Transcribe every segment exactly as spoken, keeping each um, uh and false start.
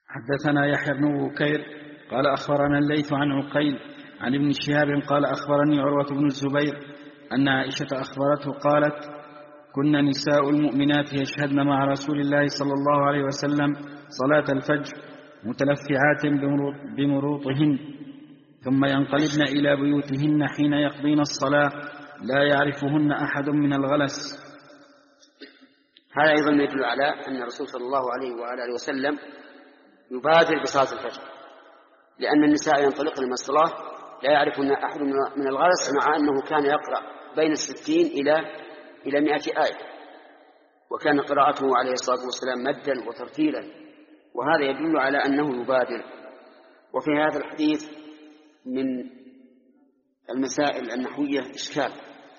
حدثنا يحيى بن بكير قال أخبرنا الليث عن عقيل عن ابن شهاب قال أخبرني عروة بن الزبير أن عائشة أخبرته قالت كنا نساء المؤمنات يشهدن مع رسول الله صلى الله عليه وسلم صلاة الفجر متلفعات بمروطهن ثم ينقلبن إلى بيوتهن حين يقضين الصلاة لا يعرفهن أحد من الغلس. هذا أيضا يدل على أن الرسول صلى الله عليه وآله وسلم يبادر بصلاة الفجر، لأن النساء ينطلقن من الصلاة لا يعرفن أحد من الغلس، مع أنه كان يقرأ بين الستين إلى إلى مئة آية، وكان قراءته عليه الصلاة والسلام مدا وترتيلا، وهذا يدل على أنه يبادر. وفي هذا الحديث من المسائل النحوية إشكال،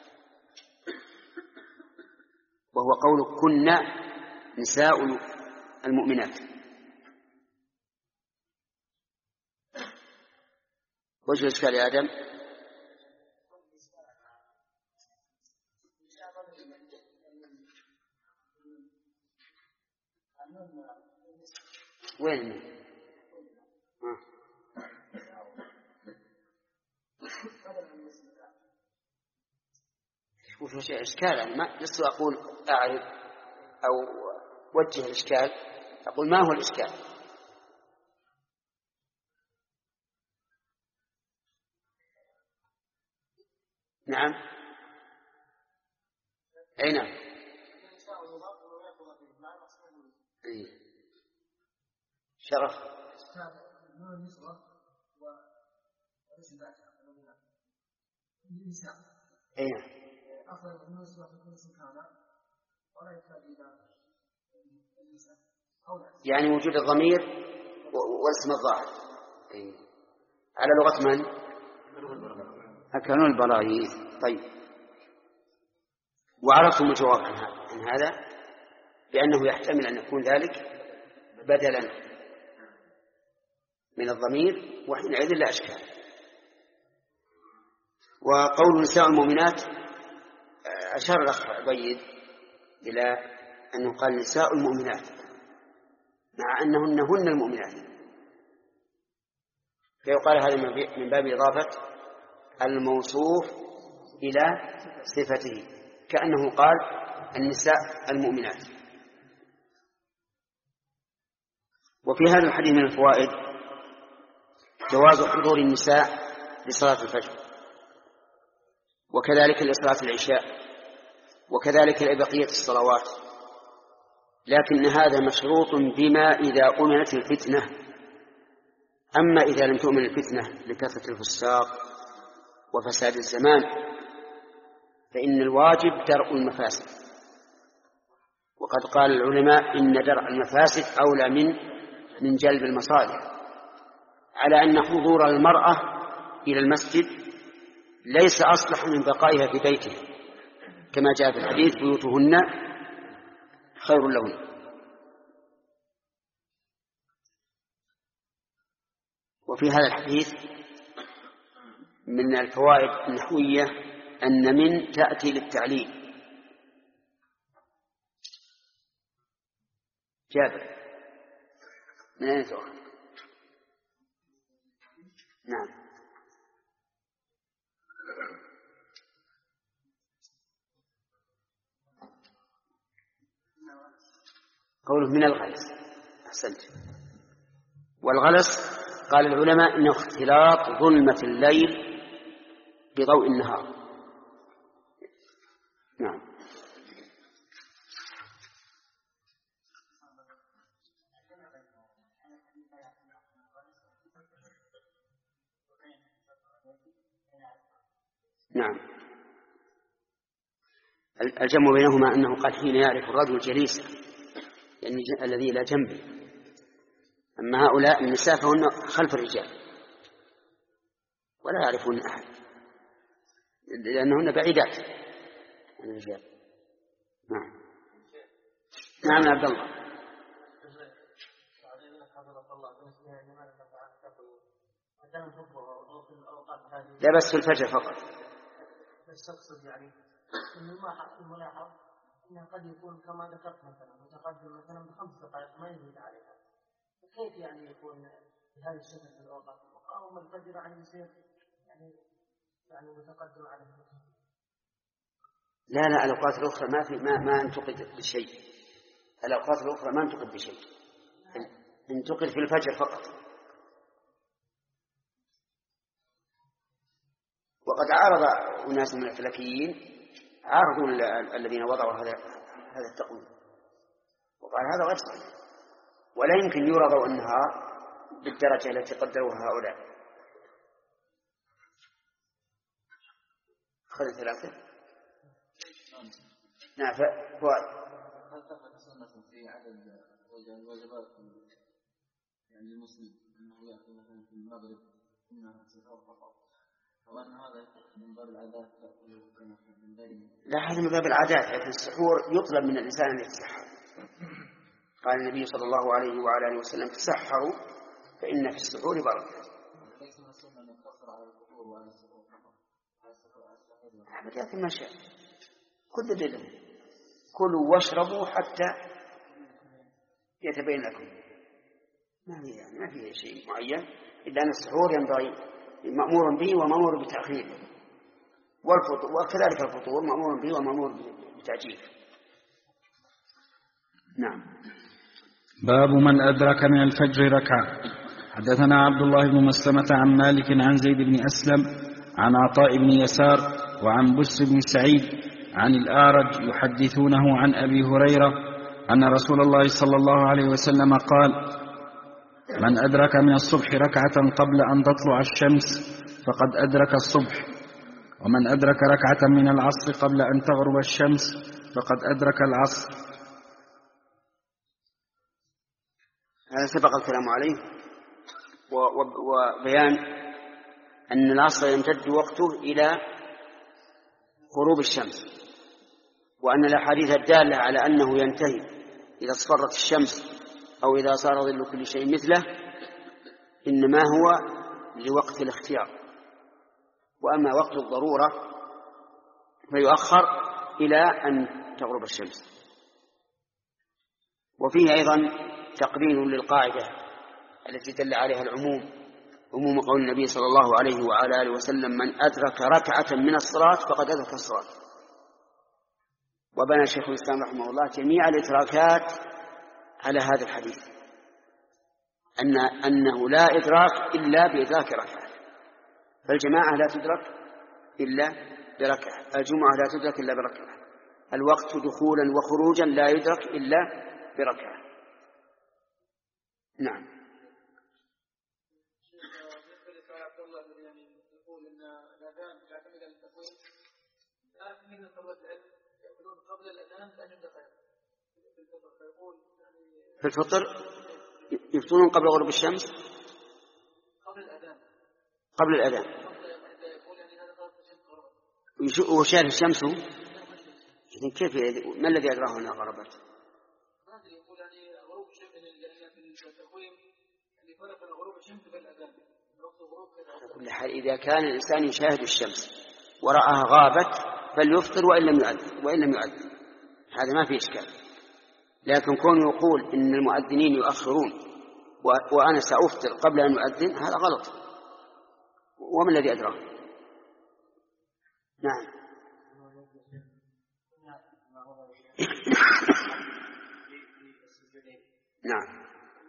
وهو قول كنا نساء المؤمنات. وجه الإشكال يا آدم؟ وين؟ آه. وش إشكال؟ يعني ما لست أقول أعرف أو وجه الإشكال، أقول ما هو الإشكال؟ نعم، أي نعم. إيه. شرف أي نعم. يعني وجود الضمير والاسم الظاهر إيه. على لغة من؟ أكلون البراغيث. طيب، وعرفتم الجواب عن هذا بأنه يحتمل أن يكون ذلك بدلا من الضمير، وحينئذ لا أشكال. وقول نساء المؤمنات أشار الأخ عبيد إلى أنه قال نساء المؤمنات مع أنهن هن المؤمنات، فيقال هذا من باب إضافة الموصوف إلى صفته، كأنه قال النساء المؤمنات. وفي هذا الحديث من الفوائد جواز حضور النساء لصلاة الفجر، وكذلك لصلاة العشاء، وكذلك لبقية الصلوات، لكن هذا مشروط بما إذا أمنت الفتنة. أما إذا لم تؤمن الفتنة لكثرة الفساق وفساد الزمان فإن الواجب درء المفاسد، وقد قال العلماء إن درء المفاسد أولى من من جلب المصالح، على أن حضور المرأة إلى المسجد ليس أصلح من بقائها في بيتها، كما جاء في الحديث بيوتهن خير لهن. وفي هذا الحديث من الفوائد النحوية أن من تأتي للتعليل. جابر من أين تؤخذ؟ نعم. قوله من الغلس، أحسنت. والغلس قال العلماء إنه اختلاط ظلمة الليل بضوء النهار. نعم. نعم. الجمع بينهما أنه قال حين يعرف الرجل جليسا، يعني الذي لا جنبه. أما هؤلاء النساء فهن خلف الرجال ولا يعرفون أحد لأنهن بعيدات عن الرجال. نعم. نعم عبد الله. لا بس في الفجر فقط. بس أقصد يعني إنه ما الملاحظ إنه قد يكون كما ذكرت مثلا متقدم مثلا بخمس دقائق ما يزيد عليها، كيف يعني يكون بهذه السنة في الأوقات أو من الفجر عن يصير يعني يعني متقدم على الفجر؟ لا لا الأوقات الأخرى ما في ما ما انتقد بشيء. الأوقات الأخرى ما انتقد بشيء، انتقد في الفجر فقط. وقد عارض أناس من الفلكيين عارضوا الذين وضعوا هذا هذا التقويم وقال هذا غير صحيح، ولا يمكن يرضوا النهار بالدرجة التي قدروها هؤلاء. خذ ثلاثة. نعم فؤاد. هل ثبت سنة في عدد الوجبات يعني المسلم أنه يأكل مثلا في المغرب إنها سحور فقط، أو أن هذا من باب العادات تأكله كما من ذلك؟ لا هذا من باب العادات، لكن السحور يطلب من الإنسان أن يتسحر. قال النبي صلى الله عليه وعلى آله وسلم تسحروا فإن في السحور بركة. ليس من السنة أن يقتصر على الفطور وعلى السحور فقط. لكن ما شاء كل دليل كلوا واشربوا حتى يتبين لكم. ما في يعني ما في شيء معين إلا أن السحور ينبغي مأمور به ومأمور بتأخيره، والفطور وكذلك الفطور مأمور به ومأمور بتأجيله. نعم. باب من أدرك من الفجر ركعة. حدثنا عبد الله بن مسلمة عن مالك عن زيد بن أسلم عن عطاء بن يسار وعن بسر بن سعيد عن الأعرج يحدثونه عن أبي هريرة أن رسول الله صلى الله عليه وسلم قال: من أدرك من الصبح ركعة قبل أن تطلع الشمس فقد أدرك الصبح، ومن أدرك ركعة من العصر قبل أن تغرب الشمس فقد أدرك العصر. هذا سبق الكلام عليه وبيان أن العصر يمتد وقته إلى غروب الشمس، وأن الأحاديث الدالة على أنه ينتهي إذا اصفرت الشمس أو إذا صار ظل كل شيء مثله إنما هو لوقت الاختيار، وأما وقت الضرورة فيؤخر إلى أن تغرب الشمس. وفيه أيضا تقرين للقاعدة التي دل عليها العموم، عموم قول النبي صلى الله عليه وعلى آله وسلم: من أدرك ركعة من الصلاة فقد أدرك الصلاة. وبنى شيخ الإسلام رحمه الله جميع الإدراكات على هذا الحديث، أن أنه لا إدراك إلا بإدراك ركعة، فالجماعة لا تدرك إلا بركعة، الجمعة لا تدرك إلا بركعة، الوقت دخولا وخروجا لا يدرك إلا بركعة. نعم. قبل الأذان بأن يدخل في الفطر يفطرون قبل غروب الشمس قبل الأذان قبل الأذان وشاهد الشمس. كيف ما الذي أدراه أنها غربت؟ يقول يعني غروب الشمس في التقويم اللي فرق غروب الشمس بالأذان وقت غروب كذا. كل حال إذا كان الإنسان يشاهد الشمس ورآها غابت فليفطر وإن لم يؤذن وإن لم يؤذن، هذا ما في إشكال. لكن كون يقول إن المؤذنين يؤخرون وأنا سأفطر قبل أن يؤذن هذا غلط، وما الذي أدراه؟ نعم. نعم.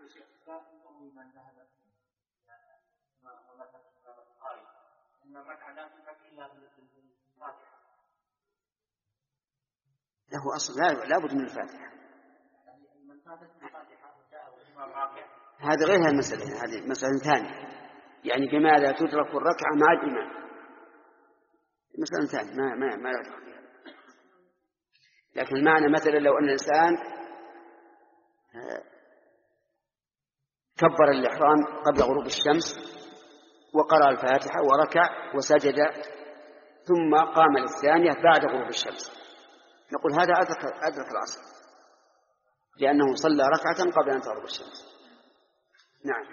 له أصل لا بد من الفاتحة، هذا غير المسألة، هذه مسألة ثانية، يعني بماذا تدرك الركعة مع الإمام، مسألة ثانية ما ما ما لا فيها. لكن المعنى مثلا لو أن الإنسان كبر الإحرام قبل غروب الشمس وقرأ الفاتحة وركع وسجد ثم قام للثانية بعد غروب الشمس، نقول هذا أدرك, أدرك العصر لأنه صلى ركعة قبل أن تغرب الشمس. نعم.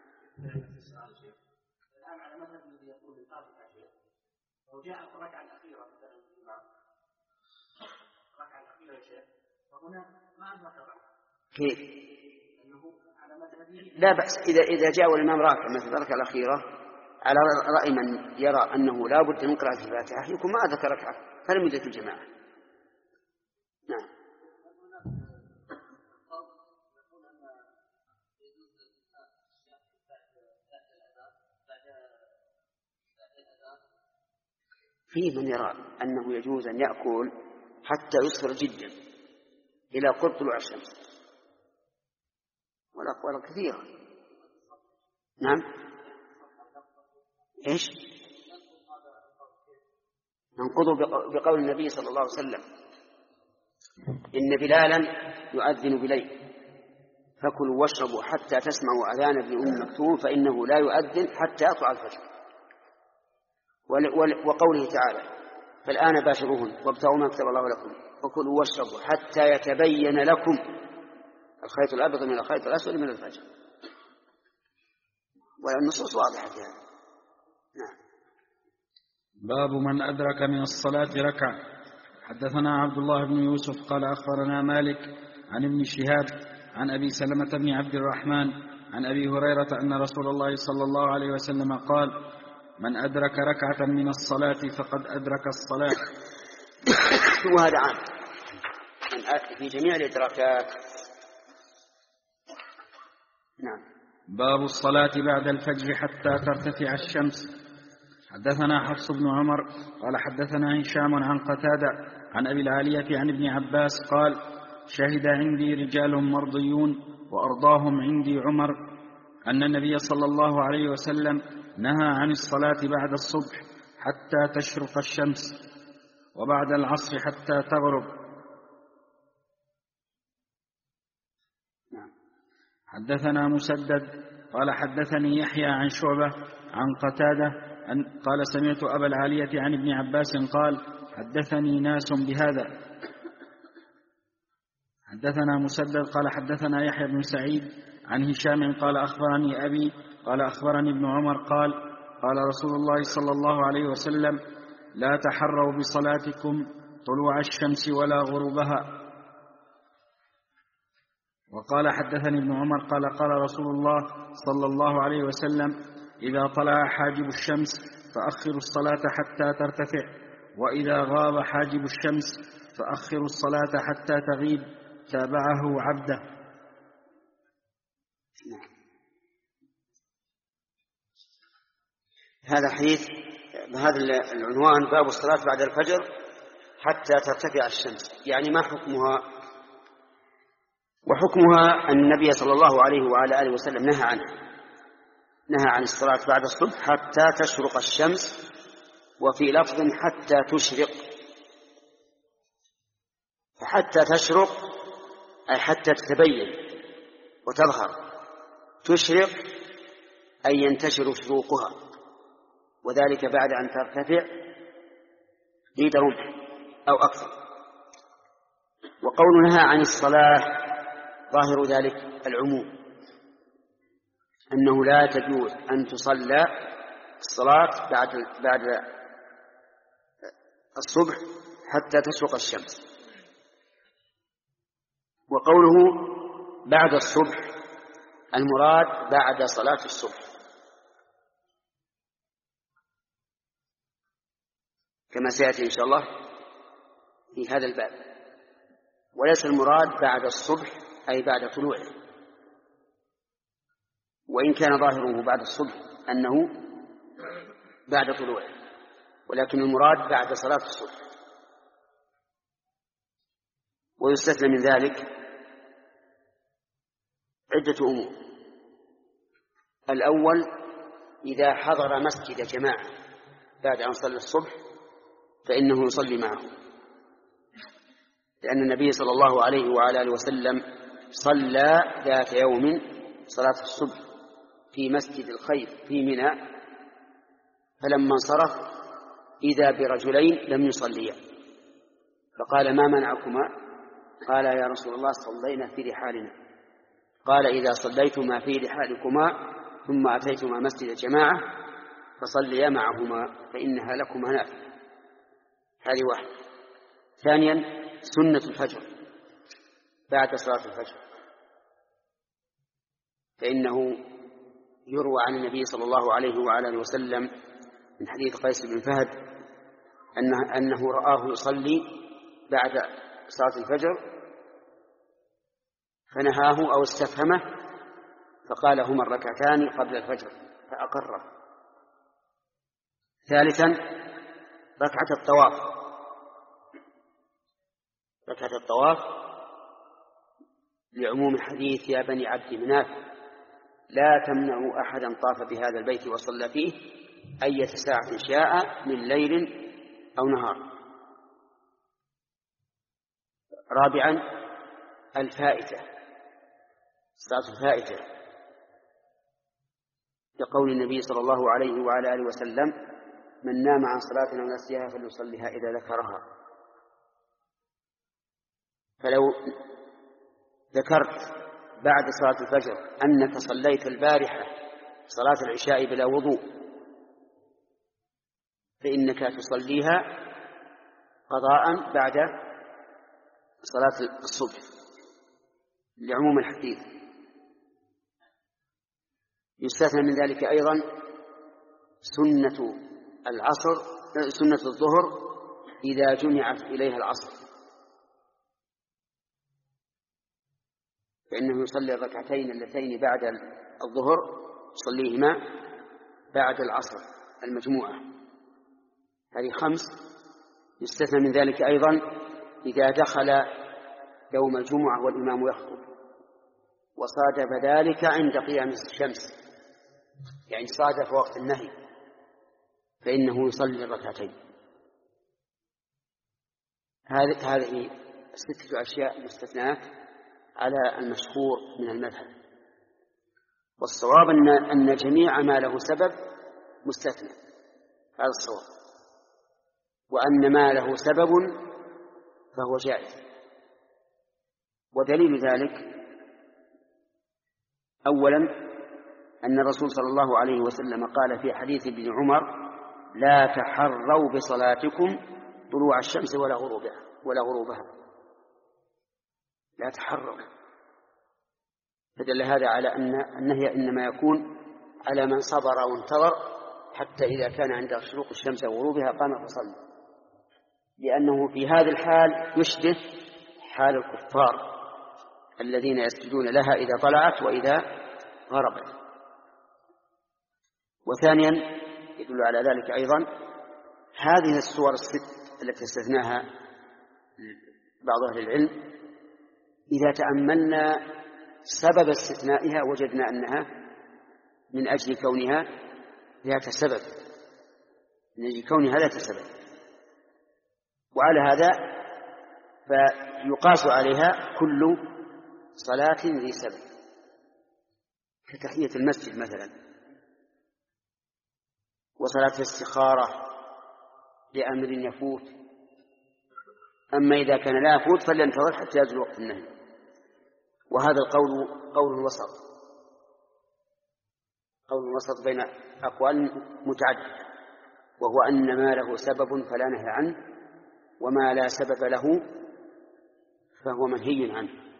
الآن على مذهب الذي يقول بالفاتحة لو جاء الركعة الأخيرة مثلا الإمام الركعة الأخيرة يا شيخ وهنا ما أدرك الركعة. كيف؟ أنه على لا بأس إذا إذا جاء الإمام راكع مثل الركعة الأخيرة على رأي من يرى أنه لا بد من قراءة الفاتحة يكون ما ذكر ركعة فلم يدرك الجماعة. نعم. فيه من يرى أنه يجوز أن يأكل حتى يصفر جدا إلى قرب طلوع الشمس، والأقوال كثيرة. نعم. إيش؟ ننقض بقول النبي صلى الله عليه وسلم إن بلالا يؤذن بليل فكلوا واشربوا حتى تسمعوا أذان ابن أم مكتوم فإنه لا يؤذن حتى يطلع الفجر. وقوله تعالى فالآن باشروهن وابتغوا ما كتب الله لكم وكلوا واشربوا حتى يتبين لكم الخيط الأبيض من الخيط الأسود من الفجر، والنصوص واضحة في هذا. نعم. باب من أدرك من الصلاة ركعة. حدثنا عبد الله بن يوسف قال أخبرنا مالك عن ابن شهاب عن أبي سلمة بن عبد الرحمن عن أبي هريرة أن رسول الله صلى الله عليه وسلم قال من أدرك ركعة من الصلاة فقد أدرك الصلاة. وهذا عام في جميع الإدراكات. نعم. باب الصلاة بعد الفجر حتى ترتفع الشمس. حدثنا حفص بن عمر قال حدثنا هشام عن قتادة عن أبي العالية عن ابن عباس قال شهد عندي رجال مرضيون وأرضاهم عندي عمر أن النبي صلى الله عليه وسلم نهى عن الصلاة بعد الصبح حتى تشرق الشمس وبعد العصر حتى تغرب. حدثنا مسدد قال حدثني يحيى عن شعبة عن قتادة قال سمعت أبا العالية عن ابن عباس قال حدثني ناس بهذا. حدثنا مسدد قال حدثنا يحيى بن سعيد عن هشام قال أخبرني أبي قال أخبرني ابن عمر قال قال رسول الله صلى الله عليه وسلم لا تحروا بصلاتكم طلوع الشمس ولا غروبها. وقال حدثني ابن عمر قال قال رسول الله صلى الله عليه وسلم إذا طلع حاجب الشمس فأخروا الصلاة حتى ترتفع وإذا غاب حاجب الشمس فأخروا الصلاة حتى تغيب. تابعه عبده. هذا حديث بهذا العنوان باب الصلاة بعد الفجر حتى ترتفع الشمس، يعني ما حكمها؟ وحكمها أن النبي صلى الله عليه وعلى آله وسلم نهى عنها، نهى عن الصلاة بعد الصبح حتى تشرق الشمس، وفي لفظ حتى تشرق. فحتى تشرق أي حتى تتبين وتظهر، تشرق أي ينتشر شروقها، وذلك بعد أن ترتفع قيد رمح أو أكثر. وقول نهى عن الصلاة ظاهر ذلك العموم، أنه لا تجوز أن تصلى الصلاة بعد بعد الصبح حتى تشرق الشمس. وقوله بعد الصبح المراد بعد صلاة الصبح، كما سيأتي إن شاء الله في هذا الباب، وليس المراد بعد الصبح أي بعد طلوعه، وإن كان ظاهره بعد الصبح أنه بعد طلوعه، ولكن المراد بعد صلاة الصبح. ويستثنى من ذلك عدة أمور. الأول إذا حضر مسجد جماعة بعد أن صلى الصبح فإنه يصلي معه، لأن النبي صلى الله عليه وعلى آله وسلم صلى ذات يوم صلاة الصبح في مسجد الخير في منى، فلما انصرف إذا برجلين لم يصليا، فقال ما منعكما؟ قال يا رسول الله صلينا في رحالنا. قال إذا صليتما في رحالكما ثم أتيتما مسجد جماعة فصليا معهما فإنها لكما نافلة. هذه واحدة. ثانيا سنة الفجر بعد صلاة الفجر، فإنه يروى عن النبي صلى الله عليه وعلى آله وسلم من حديث قيس بن فهد أنه, أنه رآه يصلي بعد صلاة الفجر فنهاه أو استفهمه فقال هما الركعتان قبل الفجر فأقره. ثالثا ركعة الطواف. ركعة الطواف لعموم الحديث يا بني عبد مناف لا تمنعوا أحدا طاف بهذا البيت وصلى فيه أية ساعة شاء من ليل أو نهار. رابعا الفائتة، صلاة الفائتة، لقول النبي صلى الله عليه وعلى آله وسلم من نام عن صلاة أو نسيها فليصليها إذا ذكرها. فلو ذكرت بعد صلاة الفجر أنك صليت البارحة صلاة العشاء بلا وضوء فإنك تصليها قضاء بعد صلاة الصبح لعموم الحديث. يستثنى من ذلك أيضا سنة العصر سنة الظهر إذا جمعت إليها العصر فإنه يصلي الركعتين اللتين بعد الظهر يصليهما بعد العصر المجموعة. هذه خمس. يستثنى من ذلك أيضا إذا دخل يوم الجمعة والإمام يخطب وصادف ذلك عند قيام الشمس يعني صادف وقت النهي فإنه يصلي الركعتين. هذه ستة أشياء مستثنات على المشهور من المذهب، والصواب أن أن جميع ما له سبب مستثنى، هذا الصواب، وأن ما له سبب فهو جائز. ودليل ذلك أولا أن الرسول صلى الله عليه وسلم قال في حديث ابن عمر لا تحروا بصلاتكم طلوع الشمس ولا غروبها ولا غروبها لا تحروا. فدل هذا على أن النهي إنما يكون على من صبر وانتظر حتى إذا كان عند شروق الشمس وغروبها قام فصلى، لأنه في هذه الحال يشبه حال الكفار الذين يسجدون لها إذا طلعت وإذا غربت. وثانيا يدل على ذلك أيضا هذه السور الست التي استثناها بعض أهل العلم إذا تأملنا سبب استثنائها وجدنا أنها من أجل كونها ذات سبب من أجل كونها ذات سبب، وعلى هذا فيقاس عليها كل صلاة ذي سبب كتحية المسجد مثلا، وصلاة الاستخارة لأمر يفوت. أما إذا كان لا يفوت فلينتظر حتى يزول وقت النهي. وهذا القول قول الوسط، قول الوسط بين أقوال متعددة، وهو أن ما له سبب فلا نهي عنه وما لا سبب له فهو منهي عنه.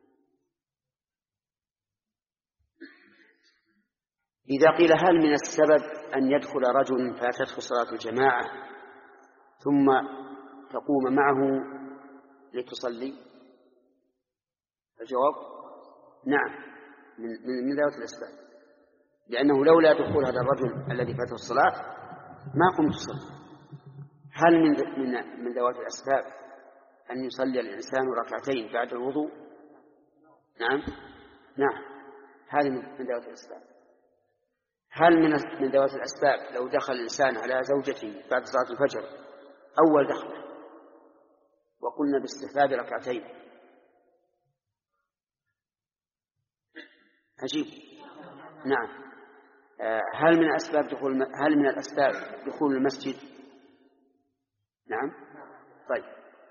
إذا قيل هل من السبب أن يدخل رجل فاتته صلاة الجماعة ثم تقوم معه لتصلي؟ الجواب نعم، من, من ذوات الأسباب، لأنه لولا دخول هذا الرجل الذي فاته الصلاة ما قمت تصلي. هل من من من ذوات الأسباب أن يصلي الإنسان ركعتين بعد الوضوء؟ نعم نعم، هذه من ذوات الأسباب. هل من من ذوات الأسباب لو دخل الإنسان على زوجته بعد صلاة الفجر أول دخله وقلنا باستحباب ركعتين؟ عجيب. نعم. هل من أسباب دخول هل من الأسباب دخول المسجد؟ نعم. طيب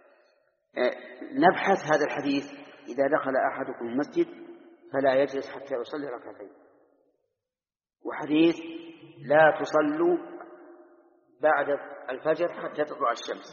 نبحث هذا الحديث إذا دخل أحدكم المسجد فلا يجلس حتى يصلي ركعتين، وحديث لا تصلوا بعد الفجر حتى تطلع الشمس.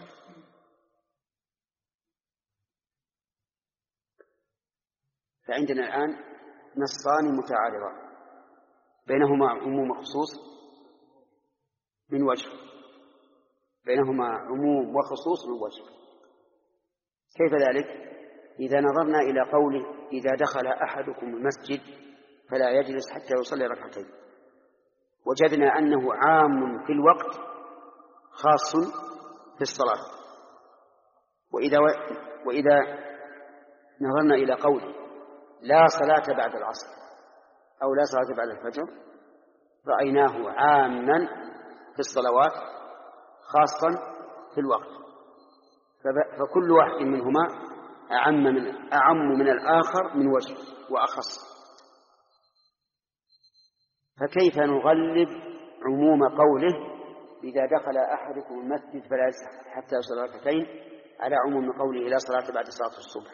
فعندنا الآن نصان متعارضان بينهما عموم وخصوص من وجه، بينهما عموم وخصوص من وجه. كيف ذلك؟ إذا نظرنا إلى قوله إذا دخل أحدكم المسجد فلا يجلس حتى يصلي ركعتين، وجدنا أنه عام في الوقت خاص في الصلاة. وإذا, و... وإذا نظرنا إلى قوله لا صلاة بعد العصر أو لا صلاة بعد الفجر رأيناه عاما في الصلوات خاصا في الوقت، فكل واحد منهما أعم من, أعم من الآخر من وجه وأخص. فكيف نغلب عموم قوله إذا دخل أحدكم المسجد فلا يجلس حتى يصلي ركعتين على عموم قوله لا صلاة بعد صلاة الصبح؟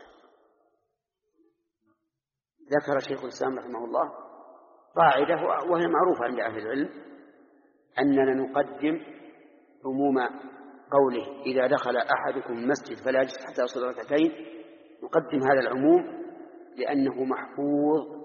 ذكر شيخ الإسلام رحمه الله قاعدة وهي معروفة عند أهل العلم أننا نقدم عموم قوله إذا دخل أحدكم المسجد فلا يجلس حتى يصلي ركعتين، نقدم هذا العموم لأنه محفوظ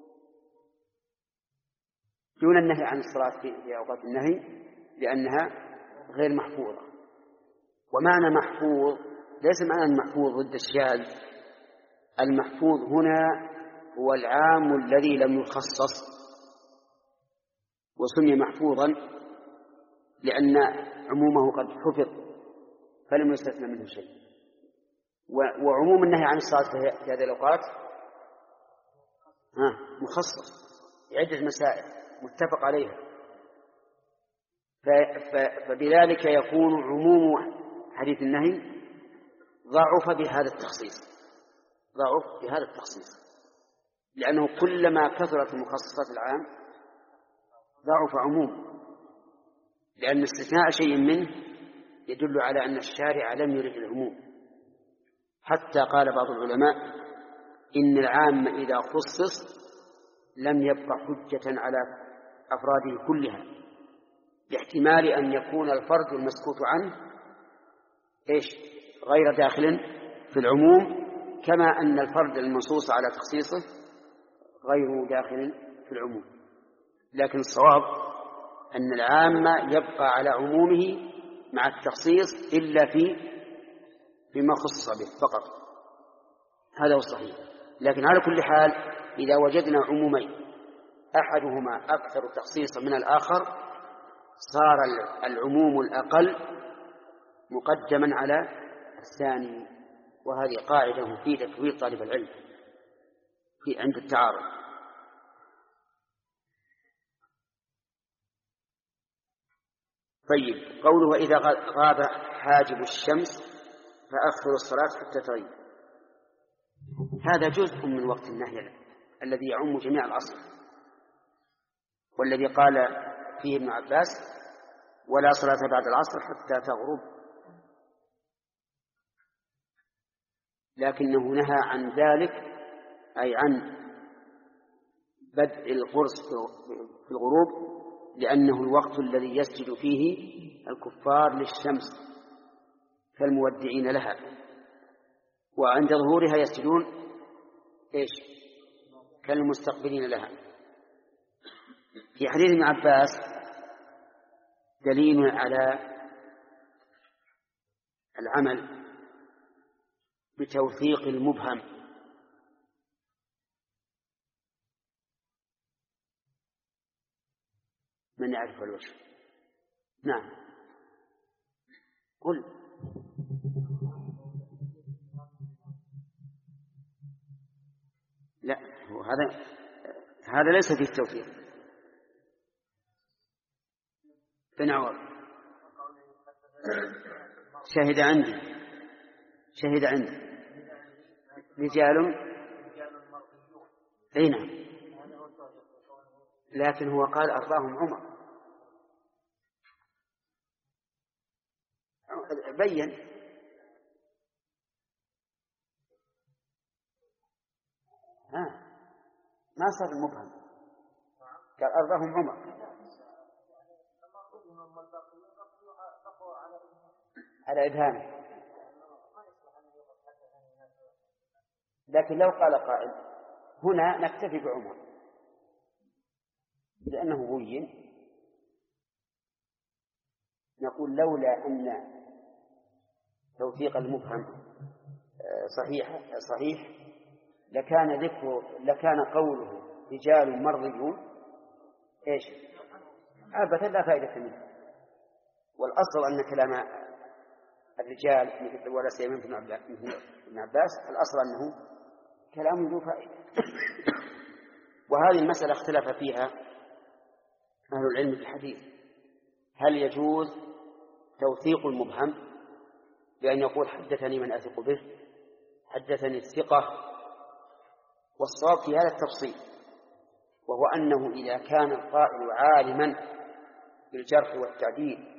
دون النهي عن الصلاة في أوقات النهي لأنها غير محفوظة. ومعنى محفوظ ليس معنى المحفوظ ضد الشاذ، المحفوظ هنا هو العام الذي لم يخصص، وسمي محفوظا لأن عمومه قد حفظ فلم يستثنى منه شيء. وعموم النهي عن الصلاة في هذه الأوقات مخصص بعدة مسائل متفق عليها، فبذلك يكون عموم حديث النهي ضعف بهذا التخصيص، ضعف بهذا التخصيص لأنه كلما كثرت المخصصات العام ضعف عموم، لأن استثناء شيء منه يدل على أن الشارع لم يرد العموم. حتى قال بعض العلماء إن العام إذا خصص لم يبقى حجة على أفراده كلها، باحتمال أن يكون الفرد المسكوت عنه إيش غير داخل في العموم، كما أن الفرد المنصوص على تخصيصه غير داخل في العموم. لكن الصواب أن العام يبقى على عمومه مع التخصيص إلا في فيما خصص به فقط، هذا هو الصحيح. لكن على كل حال إذا وجدنا عمومين أحدهما أكثر تخصيصا من الآخر صار العموم الأقل مقدما على الثاني، وهذه قاعدة مفيدة تفيد طالب العلم في عند التعارض. طيب، قوله وإذا غاب حاجب الشمس فأخر الصلاة حتى تغيب، هذا جزء من وقت النهي الذي يعم جميع العصر، والذي قال فيه ابن عباس ولا صلاة بعد العصر حتى تغرب، لكنه نهى عن ذلك أي عن بدء القرص في الغروب، لأنه الوقت الذي يسجد فيه الكفار للشمس كالمودعين لها، وعند ظهورها يسجدون إيش كالمستقبلين لها. في حديث ابن عباس دليل على العمل بتوثيق المبهم، من يعرف الوجه؟ نعم قل. لا، هذا هذا ليس فيه التوثيق. بن عوض شهد عندي شهد عندي رجال أي نعم، لكن هو قال أرضاهم عمر، بين ها ما صار المبهم، قال أرضاهم عمر على إبهامه. لكن لو قال قائل هنا نكتفي بعمر لأنه بين. نقول لولا أن توثيق المبهم صحيح صحيح لكان ذكر لكان قوله رجال مرضيون ايش عبثا لا فائدة منه. والأصل أن كلام الرجال مثل ولا سيما ابن عباس الأصل أنه كلام ذو فائدة. وهذه المسألة اختلف فيها أهل العلم في الحديث، هل يجوز توثيق المبهم بأن يقول حدثني من أثق به، حدثني الثقة؟ والصواب في هذا التفصيل، وهو أنه إذا كان القائل عالما بالجرح والتعديل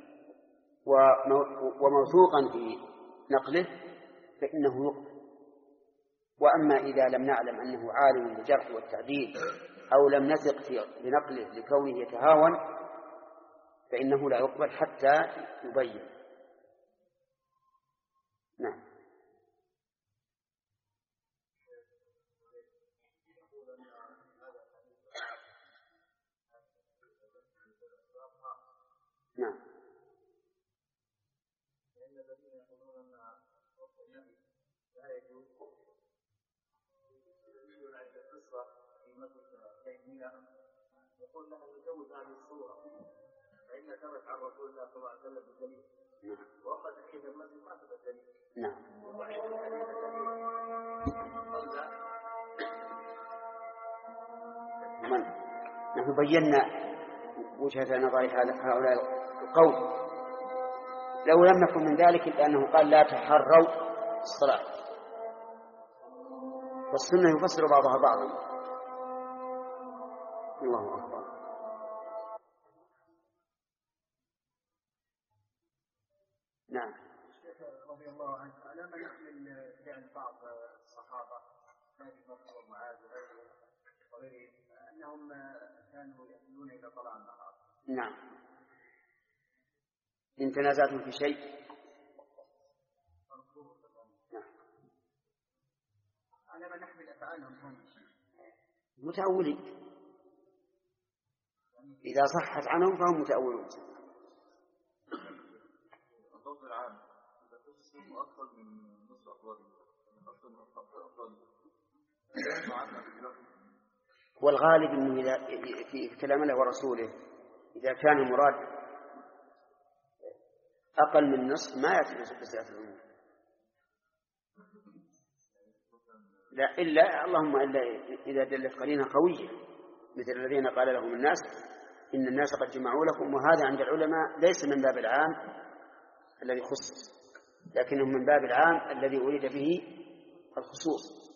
وموثوقا في نقله فإنه يقبل. وأما إذا لم نعلم أنه عالم بالجرح والتعديل أو لم نثق في بنقله لكونه يتهاون فإنه لا يقبل حتى يبين. نعم. نعم. يقول له يجوز هذه الصورة فإن ثبت عن رسول الله صلى الله عليه وسلم بالدليل. نعم. وأما تحييد المسجد ما ثبت دليل. نعم. نحن بينا وجهة نظر هؤلاء القوم لو لم نكن من ذلك لأنه قال لا تحروا الصلاة، والسنة يفسر بعضها بعضا. الله أكبر. نعم. رضي الله عنه ألا من يحمل فعل بعض الصحابة نبي بكر ومعاذ وغيرهم أنهم كانوا يأكلون إلى طلوع النهار؟ نعم. إن تنازعتم في شيء. نعم. على من نحمل أفعالهم هم متأولين، إذا صحت عنهم فهم متأولون. الضبط العام إذا تسلم أكثر من نصف أفراد أكثر من أفراد. والغالب أنه إذا في كلام الله ورسوله إذا كان المراد أقل من نصف ما يأتي بسعة العموم، لا إلا اللهم إلا إذا دلت قرينة قوية مثل الذين قال لهم الناس إن الناس قد جمعوا لكم، وهذا عند العلماء ليس من باب العام الذي خصص، لكنه من باب العام الذي أريد به الخصوص.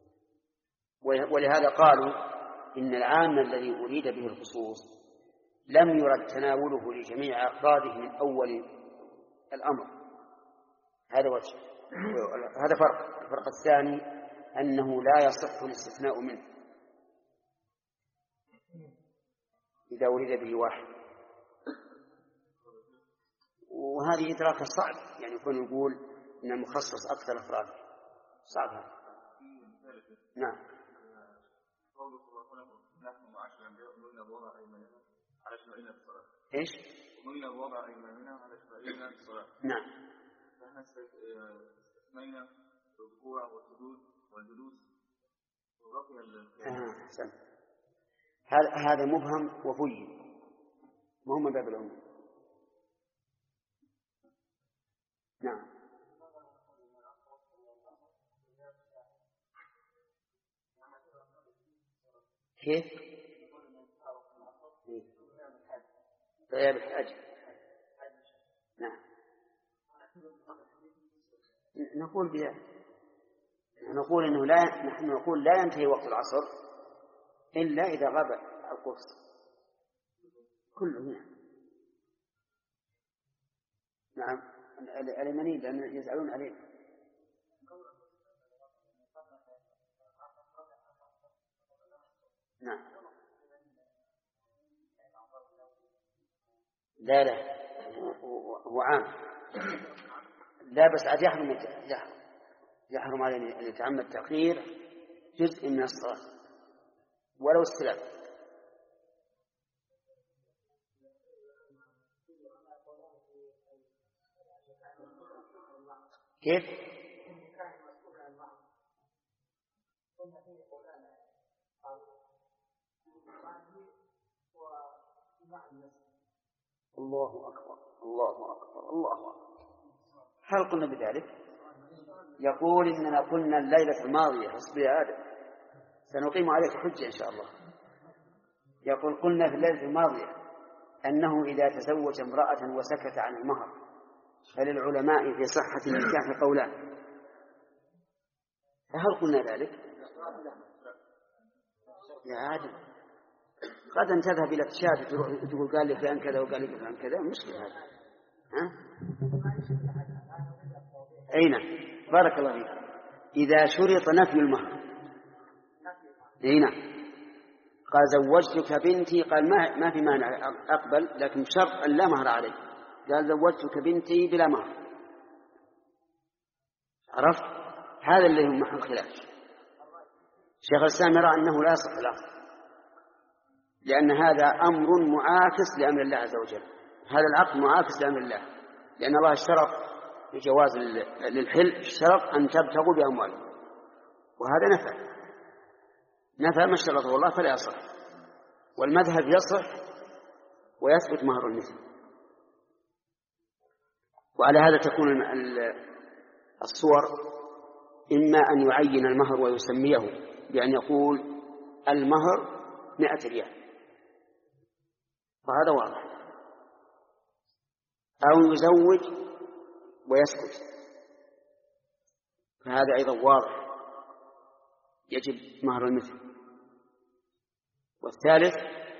ولهذا قالوا إن العام الذي أريد به الخصوص لم يرد تناوله لجميع أفراده من أول الأمر. هذا وجه. هذا فرق. الفرق الثاني أنه لا يصح الاستثناء منه إذا أريد به واحد، وهذه إدراك صعب، يعني يكون يقول إن المخصص أكثر أفراد صعب هذا. نعم. إيش؟ ومن وضع أيماننا على شمالنا الصلاة. نعم. فإحنا استثنينا الركوع والسجود والجلوس وبقي القيام. أحسن. هذا هذا مبهم وبين، ما هو من باب العموم. نعم. كيف؟ غياب الحج. نعم. نقول بها نقول إنه لا نحن نقول لا ينتهي وقت العصر إلا إذا غاب القرص كله. نعم. نعم. اليمنيين لأن يزعلون عليه. نعم. لا لا هو عام، لا بس عاد يحرم يحرم عليه أن يتعمد تأخير جزء من الصلاة ولو استلام. كيف؟ الله أكبر الله أكبر الله أكبر. هل قلنا بذلك؟ يقول إننا قلنا الليلة الماضية. اصبر يا آدم سنقيم عليك حجة إن شاء الله. يقول قلنا في الليلة الماضية أنه إذا تزوج امرأة وسكت عن المهر فللعلماء في صحة النكاح قولان. فهل قلنا ذلك؟ يا آدم غدا تذهب إلى الشاب تقول قال لي فلان كذا وقال لي فلان كذا، مشكلة هذا. ها؟ أين؟ بارك الله فيك. إذا شرط نفي المهر، أين؟ قال زوجتك بنتي، قال ما ما في مانع أقبل، لكن شرط أن لا مهر عليه. قال زوجتك بنتي بلا مهر. عرفت؟ هذا اللي هو محل الخلاف. شيخ الإسلام يرى أنه لا يصح الأصل، لأن هذا أمر معاكس لأمر الله عز وجل. هذا العقد معاكس لأمر الله، لأن الله اشترط بجواز للحل، اشترط أن تبتغوا بأموالكم، وهذا نفع نفع ما اشترطه الله فلا يصح. والمذهب يصح ويثبت مهر المثل. وعلى هذا تكون الصور إما أن يعين المهر ويسميه بأن يقول المهر مئة ريال، فهذا واضح، أو يزوج ويسكت، فهذا أيضا واضح يجب مهر المثل. والثالث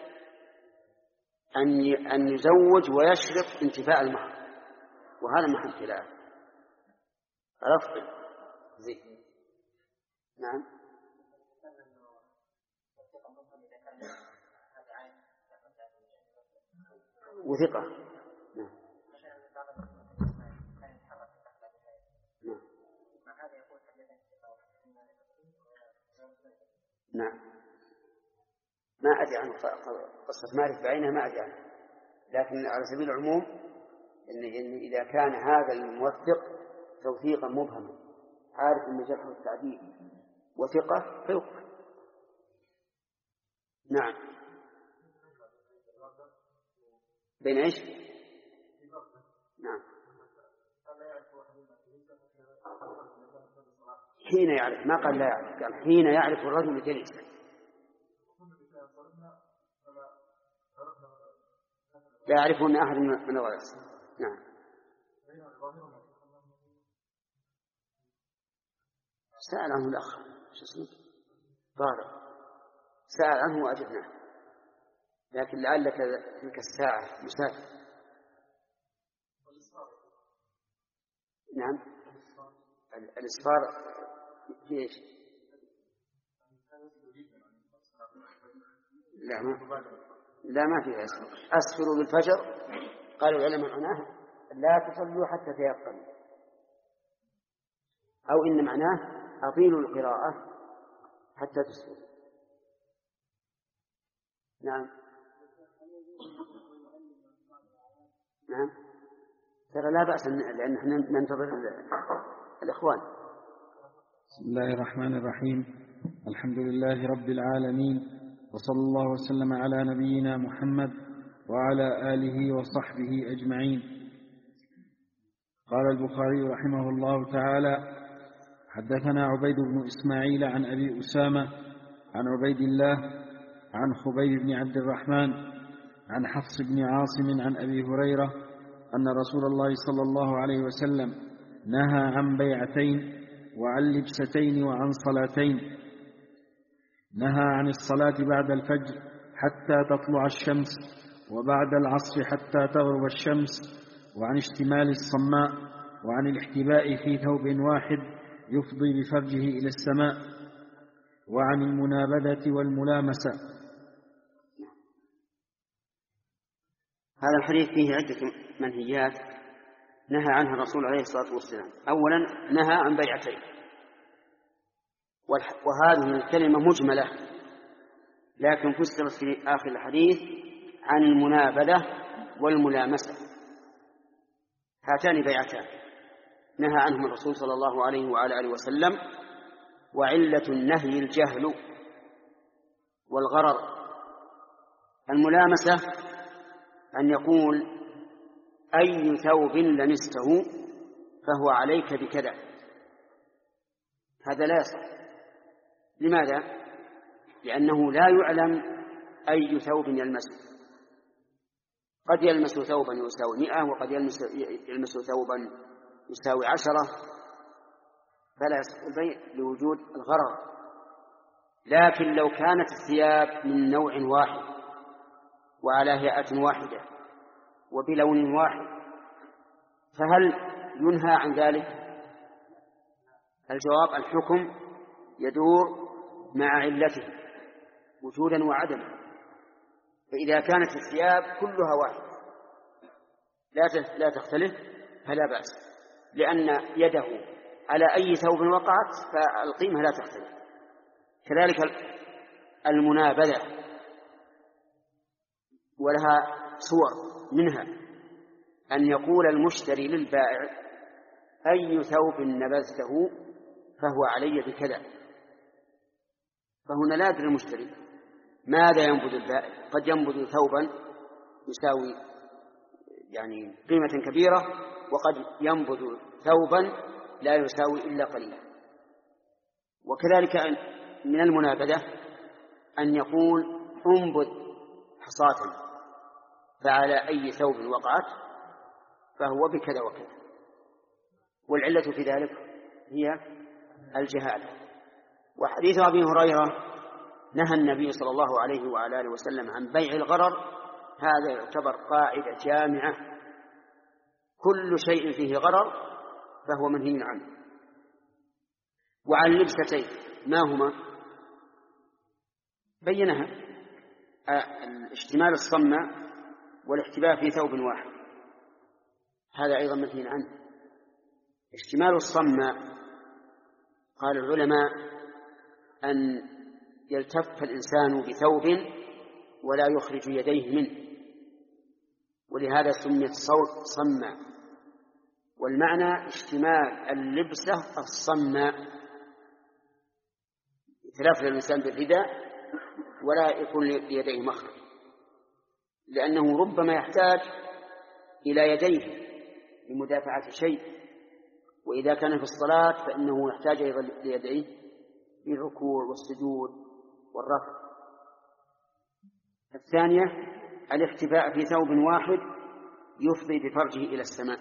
أن أن يزوج ويشرط انتفاء المهر، وهذا محل خلاف. عرفت؟ زين. نعم. وثقة. نعم. نعم. نعم. ما أدري عنه قصة مالك بعينها، ما أدري عنه، لكن على سبيل العموم إن, إن إذا كان هذا الموثق توثيقا مبهما عارف أن جرحه التعديل وثقة فيوقف. نعم. بين إيش؟ نعم. حين يعرف، ما قال لا يعرف، قال حين يعرف الرجل الجنس. لا يعرفون أحد من الغيظ. نعم. سأل عنه الأخ شو اسمه طارق، سأل عنه وأجبناه، لكن لعلك تلك الساعة مسافر. نعم. الإسفار في إيش؟ لا ما لا ما فيها أسفر. أسفروا بالفجر قالوا العلماء معناه لا تصلوا حتى تيقنوا، أو إن معناه أطيلوا القراءة حتى تسفروا. نعم. نعم. ترى لا بأس لأن احنا ننتظر الإخوان. بسم الله الرحمن الرحيم. الحمد لله رب العالمين، وصلى الله وسلم على نبينا محمد وعلى آله وصحبه أجمعين. قال البخاري رحمه الله تعالى: حدثنا عبيد بن إسماعيل عن أبي أسامة عن عبيد الله عن خبيب بن عبد الرحمن عن حفص بن عاصم عن أبي هريرة أن رسول الله صلى الله عليه وسلم نهى عن بيعتين وعن لبستين وعن صلاتين. نهى عن الصلاة بعد الفجر حتى تطلع الشمس، وبعد العصر حتى تغرب الشمس، وعن اشتمال الصماء، وعن الاحتباء في ثوب واحد يفضي بفرجه إلى السماء، وعن المنابذة والملامسة. هذا الحديث فيه عدة منهيات نهى عنها الرسول عليه الصلاة والسلام. أولا نهى عن بيعتين، وهذه الكلمة مجملة لكن فسرت في آخر الحديث عن المنابذة والملامسة، هاتان بيعتان نهى عنهم الرسول صلى الله عليه وعلى آله وسلم، وعلة النهي الجهل والغرر. الملامسة أن يقول أي ثوب لمسته فهو عليك بكذا، هذا لا يصح. لماذا؟ لأنه لا يعلم أي ثوب يلمسه، قد يلمس ثوبا يساوي مئة، وقد يلمس, يلمس ثوبا يساوي عشرة، فلا يصح البيع لوجود الغرر. لكن لو كانت الثياب من نوع واحد وعلى هيئة واحدة وبلون واحد فهل ينهى عن ذلك؟ الجواب الحكم يدور مع علته وجودا وعدما. فإذا كانت الثياب كلها واحدة لا تختلف فلا بأس، لأن يده على أي ثوب وقعت فالقيمة لا تختلف. كذلك المنابذة ولها صور، منها أن يقول المشتري للبائع أي ثوب نبذته فهو علي بكذا، فهنا لا يدري المشتري ماذا ينبذ البائع، قد ينبذ ثوبا يساوي يعني قيمة كبيرة، وقد ينبذ ثوبا لا يساوي إلا قليلا. وكذلك من المنابذة أن يقول انبذ حصاة فعلى أي ثوب وقعت فهو بكذا وكذا، والعلة في ذلك هي الجهالة. وحديث أبي هريرة نهى النبي صلى الله عليه وعلى آله وسلم عن بيع الغرر، هذا يعتبر قاعدة جامعة، كل شيء فيه غرر فهو منهي عنه. وعن لبستين ما هما؟ بينها الاشتمال الصمة والاحتباء في ثوب واحد، هذا أيضا منهي عنه. اشتمال الصمة قال العلماء أن يلتف الإنسان بثوب ولا يخرج يديه منه، ولهذا سميت صمة، والمعنى اشتمال اللبسة الصمة، يتلف الإنسان بالرداء ولا يكون ليديه مخرج، لأنه ربما يحتاج إلى يديه لمدافعة شيء، وإذا كان في الصلاة فإنه يحتاج أيضا ليديه للركوع والسجود والرفع. الثانية الاحتباء في ثوب واحد يفضي بفرجه إلى السماء.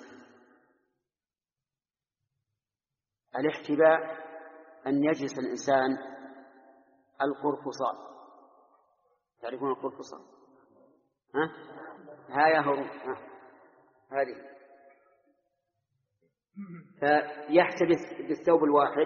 الاحتباء أن يجلس الإنسان القرفصاء، تعرفون القرفصاء؟ ها؟ ها يا هروب، ها هذه، فيحتبس بالثوب الواحد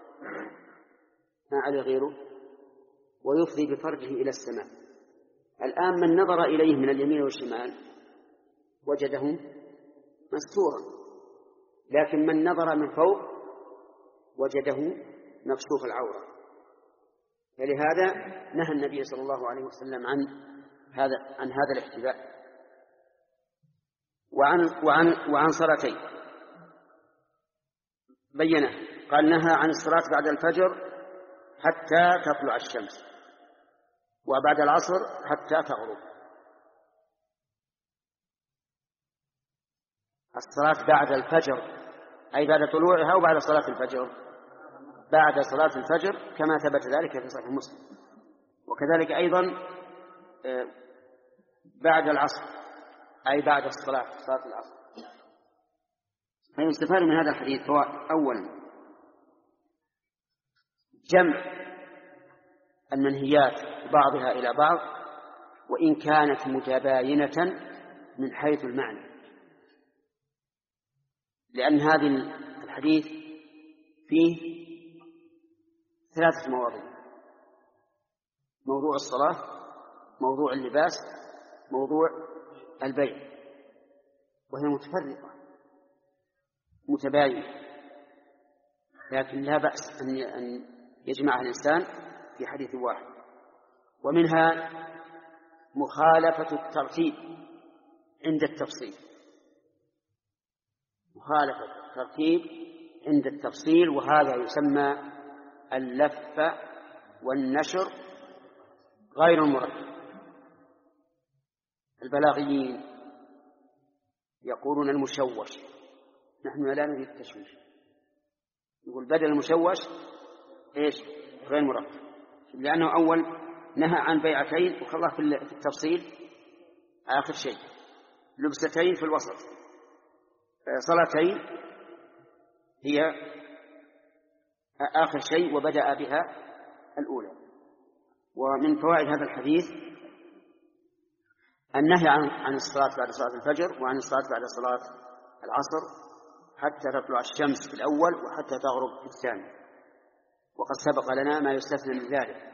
ما على غيره ويفضي بفرجه إلى السماء. الآن من نظر إليه من اليمين والشمال وجده مستورا، لكن من نظر من فوق وجده مكشوف العورة. فلهذا نهى النبي صلى الله عليه وسلم عن هذا عن هذا الاحتباء. وعن وعن وعن صلاتين بينه، قال نهى عن الصلاة بعد الفجر حتى تطلع الشمس، وبعد العصر حتى تغرب. الصلاة بعد الفجر أي بعد طلوعها، وبعد صلاة الفجر بعد صلاة الفجر كما ثبت ذلك في صحيح مسلم. وكذلك أيضا بعد العصر أي بعد الصلاة صلاة العصر. فيستفاد من هذا الحديث فوائد. أولا جمع المنهيات بعضها إلى بعض وإن كانت متباينة من حيث المعنى، لأن هذا الحديث فيه ثلاثة مواضيع: موضوع الصلاة، موضوع اللباس، موضوع البيع، وهي متفرقة متباينة، لكن لا بأس أن يجمعها الإنسان في حديث واحد. ومنها مخالفة الترتيب عند التفصيل، مخالفة الترتيب عند التفصيل، وهذا يسمى اللف والنشر غير المرتب. البلاغيين يقولون المشوش، نحن لا نريد التشويش، يقول بدل المشوش إيش؟ غير مرتب، لأنه أول نهى عن بيعتين وخلاه في التفصيل آخر شيء، لبستين في الوسط، صلاتين هي آخر شيء وبدأ بها الأولى. ومن فوائد هذا الحديث النهي عن عن الصلاة بعد صلاة الفجر وعن الصلاة بعد صلاة العصر حتى تطلع الشمس في الأول وحتى تغرب في الثاني، وقد سبق لنا ما يستثنى من ذلك.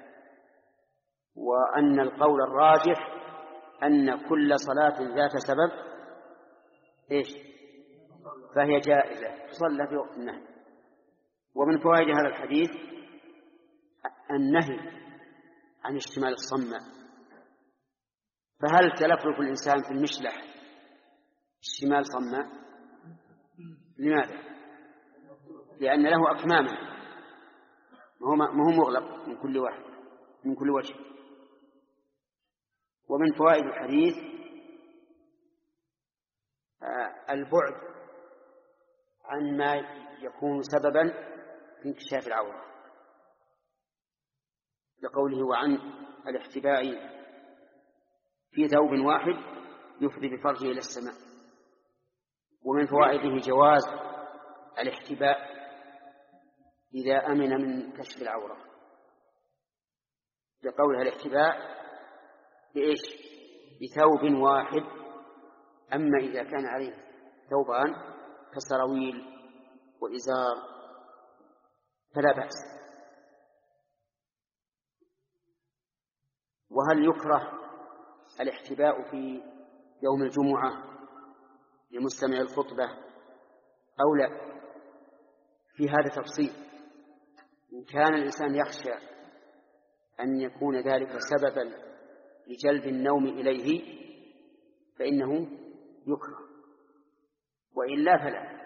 وأن القول الراجح أن كل صلاة ذات سبب إيش؟ فهي جائزة تصلى في وقت النهي. ومن فوائد هذا الحديث النهي عن اشتمال الصماء. فهل تلفلف الإنسان في المشلح اشتمال صماء؟ لماذا؟ لأن له أكماما، ما هو مغلق من كل واحد من كل وجه. ومن فوائد الحديث البعد عن ما يكون سببا في انكشاف العورة، لقوله وعن الاحتباء في ثوب واحد يفضي بفرجه إلى السماء. ومن فوائده جواز الاحتباء إذا أمن من كشف العورة، لقولها الاحتباء بإيش؟ بثوب واحد. أما إذا كان عليه ثوبان كسراويل وإزار فلا بأس. وهل يكره الاحتباء في يوم الجمعة لمستمع الخطبة أو لا؟ في هذا تفصيل. إن كان الإنسان يخشى أن يكون ذلك سببا لجلب النوم إليه فإنه يكره، وإلا فلا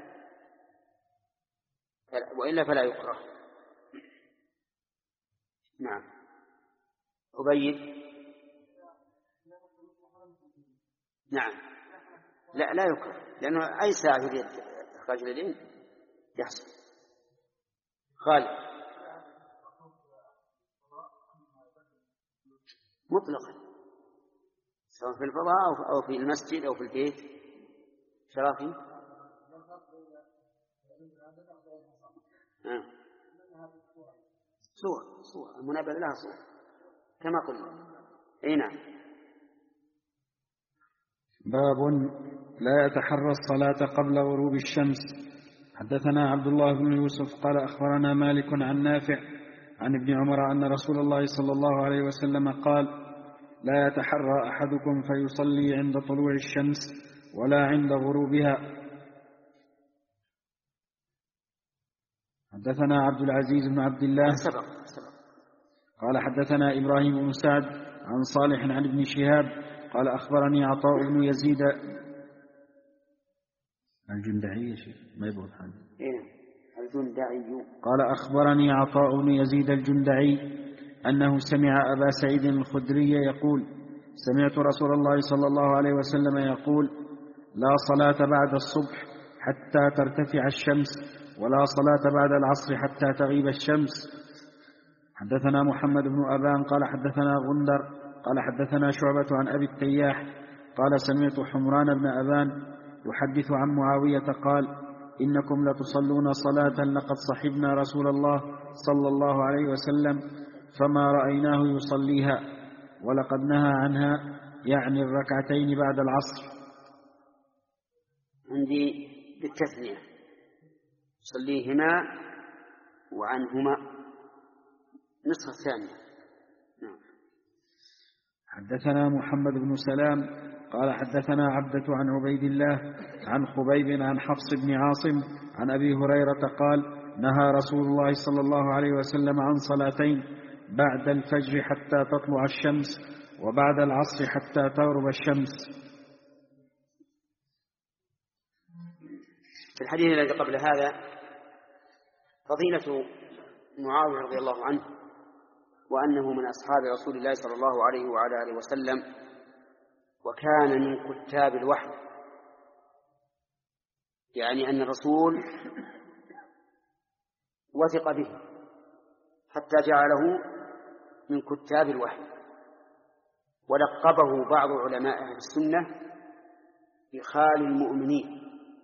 وإلا فلا يكره. نعم. أبين. نعم. لا لا يكره، لأنه أي ساعة يريد إخراج اليدين يحصل. غالب مطلقا، سواء في الفضاء أو في المسجد أو في البيت. شرافي آه. صور صور المنابذة لها صور كما قلنا. أي نعم. باب لا يتحرى الصلاة قبل غروب الشمس. حدثنا عبد الله بن يوسف قال أخبرنا مالك عن نافع عن ابن عمر أن رسول الله صلى الله عليه وسلم قال لا يتحرى أحدكم فيصلي عند طلوع الشمس ولا عند غروبها. حدثنا عبد العزيز بن عبد الله قال حدثنا إبراهيم بن سعد عن صالح عن ابن شهاب قال أخبرني عطاء بن يزيد الجندعي ما يبغى حاجة الجندعي قال أخبرني عطاء بن يزيد الجندعي أنه سمع أبا سعيد الخدري يقول سمعت رسول الله صلى الله عليه وسلم يقول لا صلاة بعد الصبح حتى ترتفع الشمس ولا صلاة بعد العصر حتى تغيب الشمس. حدثنا محمد بن أبان قال حدثنا غندر قال حدثنا شعبة عن أبي التياح قال سمعت حمران بن أبان يحدث عن معاوية قال إنكم لتصلون صلاة لقد صحبنا رسول الله صلى الله عليه وسلم فما رأيناه يصليها ولقد نهى عنها، يعني الركعتين بعد العصر. عندي بالتثنية صليهما وعنهما نسخة ثانية. نعم. حدثنا محمد بن سلام قال حدثنا عبدة عن عبيد الله عن خبيب عن حفص بن عاصم عن أبي هريرة قال نهى رسول الله صلى الله عليه وسلم عن صلاتين بعد الفجر حتى تطلع الشمس وبعد العصر حتى تغرب الشمس. في الحديث الذي قبل هذا فضيلة معاوية رضي الله عنه وأنه من أصحاب رسول الله صلى الله عليه وعلى آله وسلم وكان من كتاب الوحي، يعني أن الرسول وثق به حتى جعله من كتاب الوحي، ولقبه بعض علماء أهل السنة بخال المؤمنين.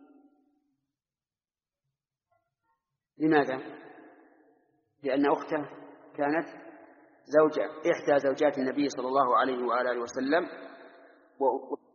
لماذا؟ لأن أخته كانت زوجة إحدى زوجات النبي صلى الله عليه وآله وسلم،